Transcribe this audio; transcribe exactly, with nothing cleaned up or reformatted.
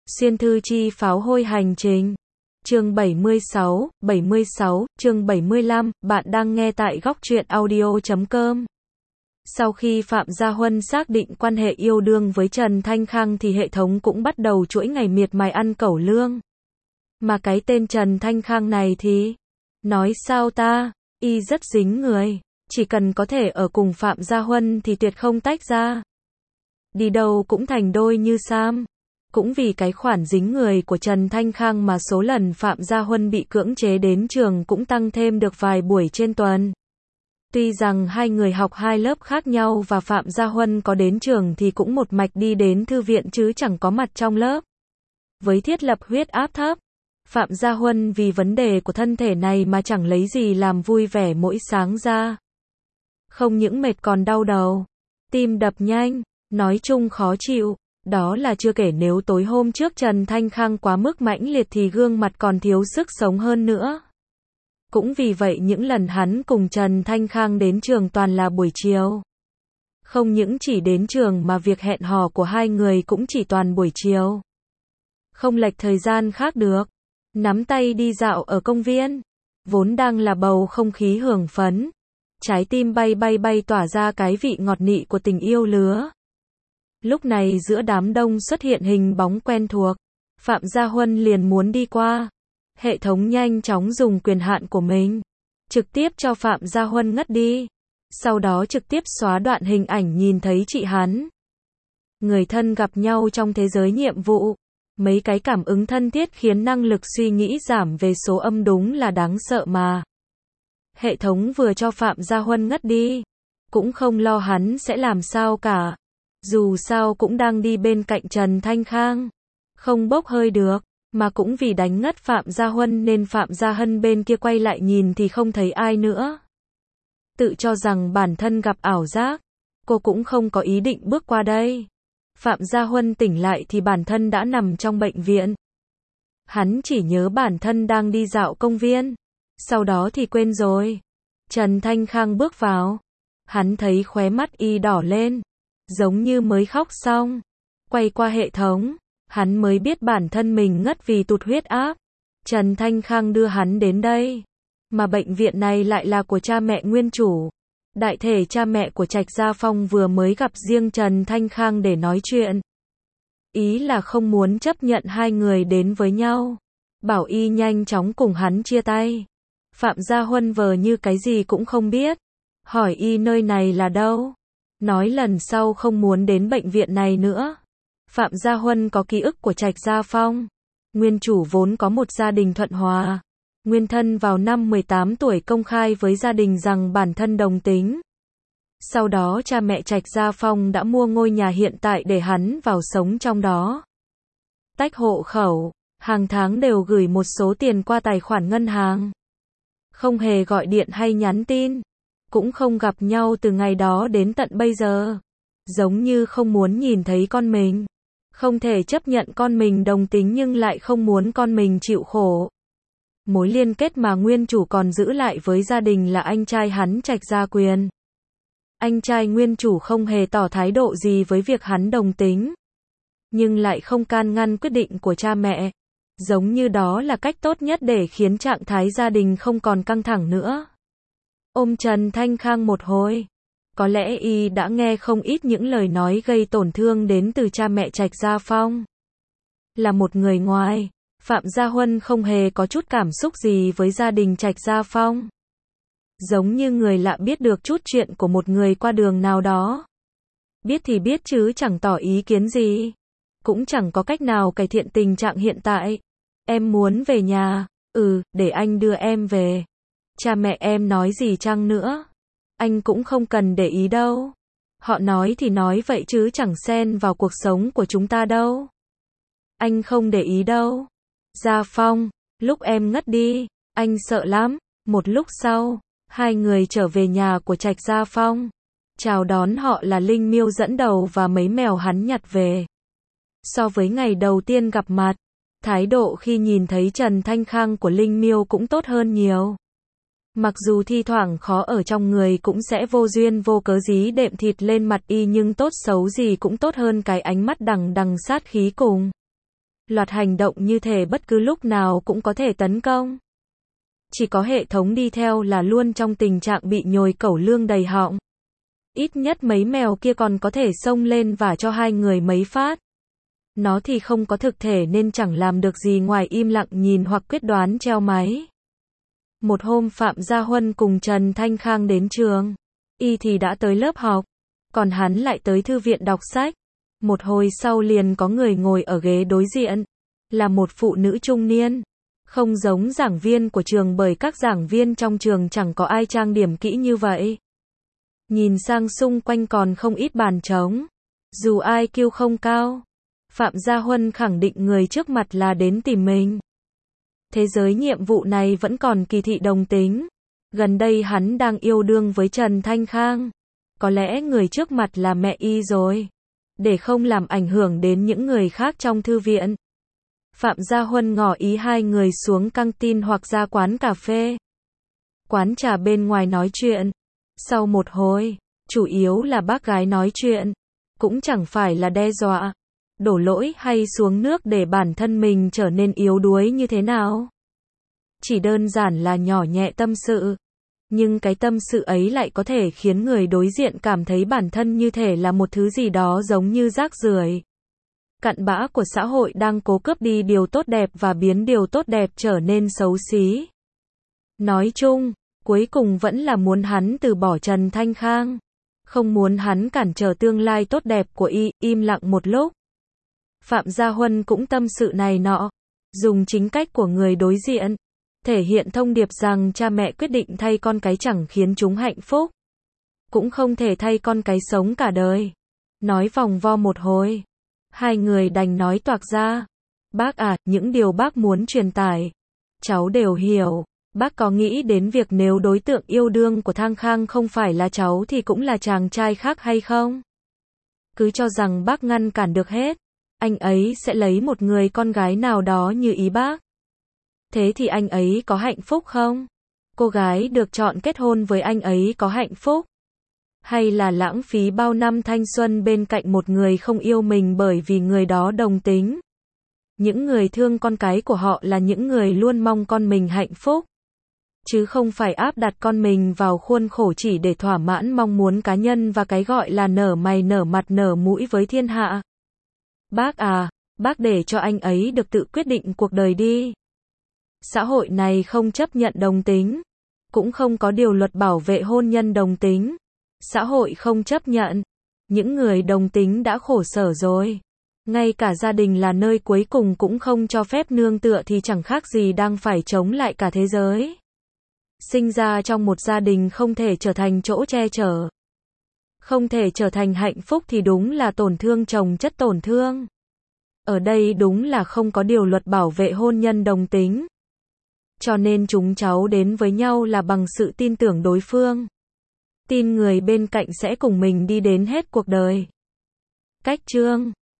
Xuyên thư chi pháo hôi hành trình. Chương bảy mươi sáu, bảy mươi sáu, chương bảy mươi lăm, bạn đang nghe tại góc truyện audio chấm com. Sau khi Phạm Gia Huân xác định quan hệ yêu đương với Trần Thanh Khang thì hệ thống cũng bắt đầu chuỗi ngày miệt mài ăn cẩu lương. Mà cái tên Trần Thanh Khang này thì, nói sao ta, y rất dính người, chỉ cần có thể ở cùng Phạm Gia Huân thì tuyệt không tách ra. Đi đâu cũng thành đôi như Sam. Cũng vì cái khoản dính người của Trần Thanh Khang mà số lần Phạm Gia Huân bị cưỡng chế đến trường cũng tăng thêm được vài buổi trên tuần. Tuy rằng hai người học hai lớp khác nhau và Phạm Gia Huân có đến trường thì cũng một mạch đi đến thư viện chứ chẳng có mặt trong lớp. Với thiết lập huyết áp thấp, Phạm Gia Huân vì vấn đề của thân thể này mà chẳng lấy gì làm vui vẻ mỗi sáng ra. Không những mệt còn đau đầu, tim đập nhanh, nói chung khó chịu. Đó là chưa kể nếu tối hôm trước Trần Thanh Khang quá mức mãnh liệt thì gương mặt còn thiếu sức sống hơn nữa. Cũng vì vậy những lần hắn cùng Trần Thanh Khang đến trường toàn là buổi chiều. Không những chỉ đến trường mà việc hẹn hò của hai người cũng chỉ toàn buổi chiều. Không lệch thời gian khác được. Nắm tay đi dạo ở công viên. Vốn đang là bầu không khí hưởng phấn. Trái tim bay bay bay tỏa ra cái vị ngọt nị của tình yêu lứa. Lúc này giữa đám đông xuất hiện hình bóng quen thuộc. Phạm Gia Huân liền muốn đi qua. Hệ thống nhanh chóng dùng quyền hạn của mình. Trực tiếp cho Phạm Gia Huân ngất đi. Sau đó trực tiếp xóa đoạn hình ảnh nhìn thấy chị hắn. Người thân gặp nhau trong thế giới nhiệm vụ. Mấy cái cảm ứng thân thiết khiến năng lực suy nghĩ giảm về số âm đúng là đáng sợ mà. Hệ thống vừa cho Phạm Gia Huân ngất đi. Cũng không lo hắn sẽ làm sao cả. Dù sao cũng đang đi bên cạnh Trần Thanh Khang. Không bốc hơi được. Mà cũng vì đánh ngất Phạm Gia Huân nên Phạm Gia Hân bên kia quay lại nhìn thì không thấy ai nữa. Tự cho rằng bản thân gặp ảo giác. Cô cũng không có ý định bước qua đây. Phạm Gia Huân tỉnh lại thì bản thân đã nằm trong bệnh viện. Hắn chỉ nhớ bản thân đang đi dạo công viên. Sau đó thì quên rồi. Trần Thanh Khang bước vào. Hắn thấy khóe mắt y đỏ lên. Giống như mới khóc xong. Quay qua hệ thống. Hắn mới biết bản thân mình ngất vì tụt huyết áp. Trần Thanh Khang đưa hắn đến đây. Mà bệnh viện này lại là của cha mẹ nguyên chủ. Đại thể cha mẹ của Trạch Gia Phong vừa mới gặp riêng Trần Thanh Khang để nói chuyện. Ý là không muốn chấp nhận hai người đến với nhau. Bảo y nhanh chóng cùng hắn chia tay. Phạm Gia Huân vờ như cái gì cũng không biết. Hỏi y nơi này là đâu. Nói lần sau không muốn đến bệnh viện này nữa. Phạm Gia Huân có ký ức của Trạch Gia Phong. Nguyên chủ vốn có một gia đình thuận hòa. Nguyên thân vào năm mười tám tuổi công khai với gia đình rằng bản thân đồng tính. Sau đó cha mẹ Trạch Gia Phong đã mua ngôi nhà hiện tại để hắn vào sống trong đó. Tách hộ khẩu, hàng tháng đều gửi một số tiền qua tài khoản ngân hàng. Không hề gọi điện hay nhắn tin. Cũng không gặp nhau từ ngày đó đến tận bây giờ. Giống như không muốn nhìn thấy con mình. Không thể chấp nhận con mình đồng tính nhưng lại không muốn con mình chịu khổ. Mối liên kết mà nguyên chủ còn giữ lại với gia đình là anh trai hắn Trạch Gia Quyền. Anh trai nguyên chủ không hề tỏ thái độ gì với việc hắn đồng tính. Nhưng lại không can ngăn quyết định của cha mẹ. Giống như đó là cách tốt nhất để khiến trạng thái gia đình không còn căng thẳng nữa. Ôm Trần Thanh Khang một hồi. Có lẽ y đã nghe không ít những lời nói gây tổn thương đến từ cha mẹ Trạch Gia Phong. Là một người ngoài, Phạm Gia Huân không hề có chút cảm xúc gì với gia đình Trạch Gia Phong. Giống như người lạ biết được chút chuyện của một người qua đường nào đó. Biết thì biết chứ chẳng tỏ ý kiến gì. Cũng chẳng có cách nào cải thiện tình trạng hiện tại. Em muốn về nhà. Ừ, để anh đưa em về. Cha mẹ em nói gì chăng nữa? Anh cũng không cần để ý đâu. Họ nói thì nói vậy chứ chẳng xen vào cuộc sống của chúng ta đâu. Anh không để ý đâu. Gia Phong, lúc em ngất đi, anh sợ lắm. Một lúc sau, hai người trở về nhà của Trạch Gia Phong. Chào đón họ là Linh Miêu dẫn đầu và mấy mèo hắn nhặt về. So với ngày đầu tiên gặp mặt, thái độ khi nhìn thấy Trần Thanh Khang của Linh Miêu cũng tốt hơn nhiều. Mặc dù thi thoảng khó ở trong người cũng sẽ vô duyên vô cớ dí đệm thịt lên mặt y nhưng tốt xấu gì cũng tốt hơn cái ánh mắt đằng đằng sát khí cùng. Loạt hành động như thể bất cứ lúc nào cũng có thể tấn công. Chỉ có hệ thống đi theo là luôn trong tình trạng bị nhồi cẩu lương đầy họng. Ít nhất mấy mèo kia còn có thể xông lên và cho hai người mấy phát. Nó thì không có thực thể nên chẳng làm được gì ngoài im lặng nhìn hoặc quyết đoán treo máy. Một hôm Phạm Gia Huân cùng Trần Thanh Khang đến trường. Y thì đã tới lớp học, còn hắn lại tới thư viện đọc sách. Một hồi sau liền có người ngồi ở ghế đối diện. Là một phụ nữ trung niên. Không giống giảng viên của trường bởi các giảng viên trong trường chẳng có ai trang điểm kỹ như vậy. Nhìn sang xung quanh còn không ít bàn trống. Dù i kiu không cao, Phạm Gia Huân khẳng định người trước mặt là đến tìm mình. Thế giới nhiệm vụ này vẫn còn kỳ thị đồng tính. Gần đây hắn đang yêu đương với Trần Thanh Khang. Có lẽ người trước mặt là mẹ y rồi. Để không làm ảnh hưởng đến những người khác trong thư viện, Phạm Gia Huân ngỏ ý hai người xuống căng tin hoặc ra quán cà phê. Quán trà bên ngoài nói chuyện. Sau một hồi, chủ yếu là bác gái nói chuyện. Cũng chẳng phải là đe dọa, đổ lỗi hay xuống nước để bản thân mình trở nên yếu đuối như thế nào. Chỉ đơn giản là nhỏ nhẹ tâm sự. Nhưng cái tâm sự ấy lại có thể khiến người đối diện cảm thấy bản thân như thể là một thứ gì đó giống như rác rưởi. Cặn bã của xã hội đang cố cướp đi điều tốt đẹp và biến điều tốt đẹp trở nên xấu xí. Nói chung, cuối cùng vẫn là muốn hắn từ bỏ Trần Thanh Khang. Không muốn hắn cản trở tương lai tốt đẹp của y, im lặng một lúc. Phạm Gia Huân cũng tâm sự này nọ. Dùng chính cách của người đối diện. Thể hiện thông điệp rằng cha mẹ quyết định thay con cái chẳng khiến chúng hạnh phúc. Cũng không thể thay con cái sống cả đời. Nói vòng vo một hồi. Hai người đành nói toạc ra. Bác à, những điều bác muốn truyền tải, cháu đều hiểu. Bác có nghĩ đến việc nếu đối tượng yêu đương của Thanh Khang không phải là cháu thì cũng là chàng trai khác hay không? Cứ cho rằng bác ngăn cản được hết. Anh ấy sẽ lấy một người con gái nào đó như ý bác. Thế thì anh ấy có hạnh phúc không? Cô gái được chọn kết hôn với anh ấy có hạnh phúc? Hay là lãng phí bao năm thanh xuân bên cạnh một người không yêu mình bởi vì người đó đồng tính? Những người thương con cái của họ là những người luôn mong con mình hạnh phúc. Chứ không phải áp đặt con mình vào khuôn khổ chỉ để thỏa mãn mong muốn cá nhân và cái gọi là nở mày nở mặt nở mũi với thiên hạ. Bác à, bác để cho anh ấy được tự quyết định cuộc đời đi. Xã hội này không chấp nhận đồng tính. Cũng không có điều luật bảo vệ hôn nhân đồng tính. Xã hội không chấp nhận. Những người đồng tính đã khổ sở rồi. Ngay cả gia đình là nơi cuối cùng cũng không cho phép nương tựa thì chẳng khác gì đang phải chống lại cả thế giới. Sinh ra trong một gia đình không thể trở thành chỗ che chở. Không thể trở thành hạnh phúc thì đúng là tổn thương chồng chất tổn thương. Ở đây đúng là không có điều luật bảo vệ hôn nhân đồng tính. Cho nên chúng cháu đến với nhau là bằng sự tin tưởng đối phương. Tin người bên cạnh sẽ cùng mình đi đến hết cuộc đời. Cách chương